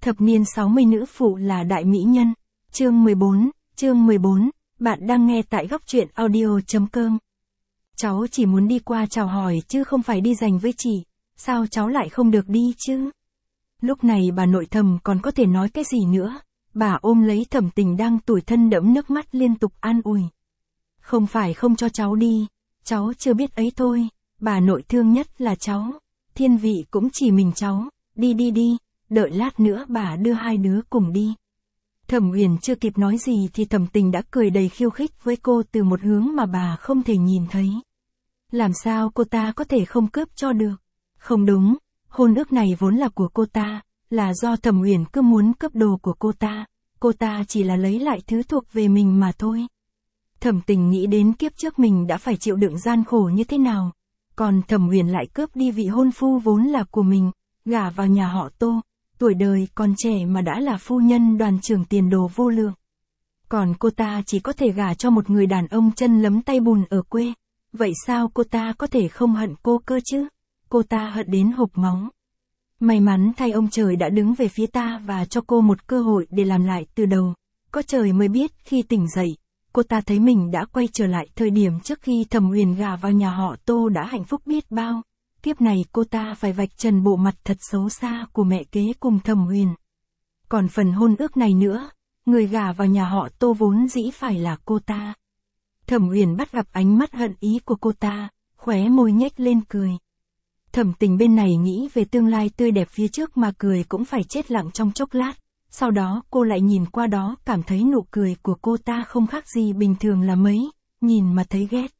Thập niên 60 nữ phụ là đại mỹ nhân. Chương 14, bạn đang nghe tại góc truyện audio.com. Cháu chỉ muốn đi qua chào hỏi chứ không phải đi giành với chị, sao cháu lại không được đi chứ? Lúc này bà nội Thẩm còn có thể nói cái gì nữa, bà ôm lấy Thẩm Tình đang tủi thân đẫm nước mắt liên tục an ủi. Không phải không cho cháu đi, cháu chưa biết ấy thôi, bà nội thương nhất là cháu, thiên vị cũng chỉ mình cháu, đi, đợi lát nữa bà đưa hai đứa cùng đi. Thẩm Uyển chưa kịp nói gì thì Thẩm Tình đã cười đầy khiêu khích với cô từ một hướng mà bà không thể nhìn thấy. Làm sao cô ta có thể không cướp cho được? Không đúng, hôn ước này vốn là của cô ta, là do Thẩm Uyển cứ muốn cướp đồ của cô ta chỉ là lấy lại thứ thuộc về mình mà thôi. Thẩm Tình nghĩ đến kiếp trước mình đã phải chịu đựng gian khổ như thế nào, còn Thẩm Uyển lại cướp đi vị hôn phu vốn là của mình, gả vào nhà họ Tô, tuổi đời còn trẻ mà đã là phu nhân Đoàn trưởng tiền đồ vô lượng. Còn cô ta chỉ có thể gả cho một người đàn ông chân lấm tay bùn ở quê, vậy sao cô ta có thể không hận cô cơ chứ? Cô ta hận đến hộc máu. May mắn thay ông trời đã đứng về phía ta và cho cô một cơ hội để làm lại từ đầu. Có trời mới biết khi tỉnh dậy, cô ta thấy mình đã quay trở lại thời điểm trước khi Thẩm Uyển gả vào nhà họ Tô đã hạnh phúc biết bao. Kiếp này cô ta phải vạch trần bộ mặt thật xấu xa của mẹ kế cùng Thẩm Uyển. Còn phần hôn ước này nữa, người gả vào nhà họ Tô vốn dĩ phải là cô ta. Thẩm Uyển bắt gặp ánh mắt hận ý của cô ta, khóe môi nhếch lên cười. Thẩm Tình bên này nghĩ về tương lai tươi đẹp phía trước mà cười cũng phải chết lặng trong chốc lát. Sau đó cô lại nhìn qua đó cảm thấy nụ cười của cô ta không khác gì bình thường là mấy, nhìn mà thấy ghét.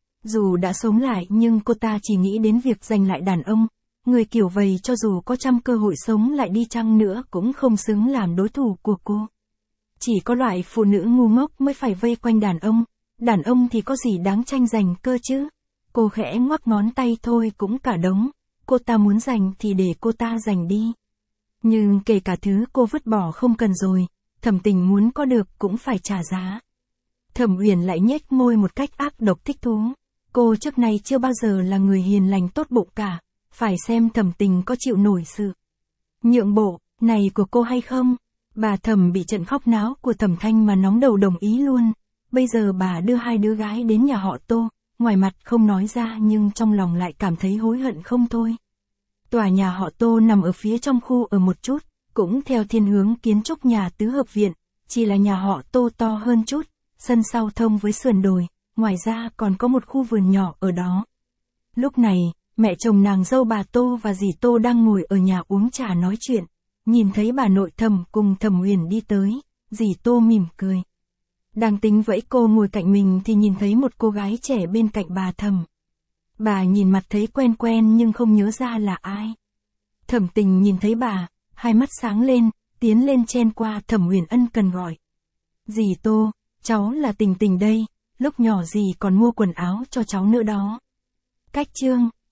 Dù đã sống lại nhưng cô ta chỉ nghĩ đến việc giành lại đàn ông, người kiểu vậy cho dù có trăm cơ hội sống lại đi chăng nữa cũng không xứng làm đối thủ của cô. Chỉ có loại phụ nữ ngu ngốc mới phải vây quanh đàn ông thì có gì đáng tranh giành cơ chứ. Cô khẽ ngoắc ngón tay thôi cũng cả đống, cô ta muốn giành thì để cô ta giành đi. Nhưng kể cả thứ cô vứt bỏ không cần rồi, Thẩm Tình muốn có được cũng phải trả giá. Thẩm Uyển lại nhếch môi một cách ác độc thích thú. Cô trước nay chưa bao giờ là người hiền lành tốt bụng cả, phải xem Thẩm Tình có chịu nổi sự nhượng bộ này của cô hay không. Bà Thẩm bị trận khóc náo của Thẩm Thanh mà nóng đầu đồng ý luôn. Bây giờ bà đưa hai đứa gái đến nhà họ Tô, ngoài mặt không nói ra nhưng trong lòng lại cảm thấy hối hận không thôi. Tòa nhà họ Tô nằm ở phía trong khu ở một chút, cũng theo thiên hướng kiến trúc nhà tứ hợp viện, chỉ là nhà họ Tô to hơn chút, sân sau thông với sườn đồi, ngoài ra còn có một khu vườn nhỏ ở đó. Lúc này, mẹ chồng nàng dâu bà Tô và dì Tô đang ngồi ở nhà uống trà nói chuyện, nhìn thấy bà nội Thẩm cùng Thẩm Uyển đi tới, dì Tô mỉm cười. Đang tính vẫy cô ngồi cạnh mình thì nhìn thấy một cô gái trẻ bên cạnh bà Thẩm. Bà nhìn mặt thấy quen quen nhưng không nhớ ra là ai. Thẩm Tình nhìn thấy bà, hai mắt sáng lên, tiến lên chen qua Thẩm Uyển ân cần gọi. Dì Tô, cháu là Tình Tình đây, lúc nhỏ dì còn mua quần áo cho cháu nữa đó. Cách chương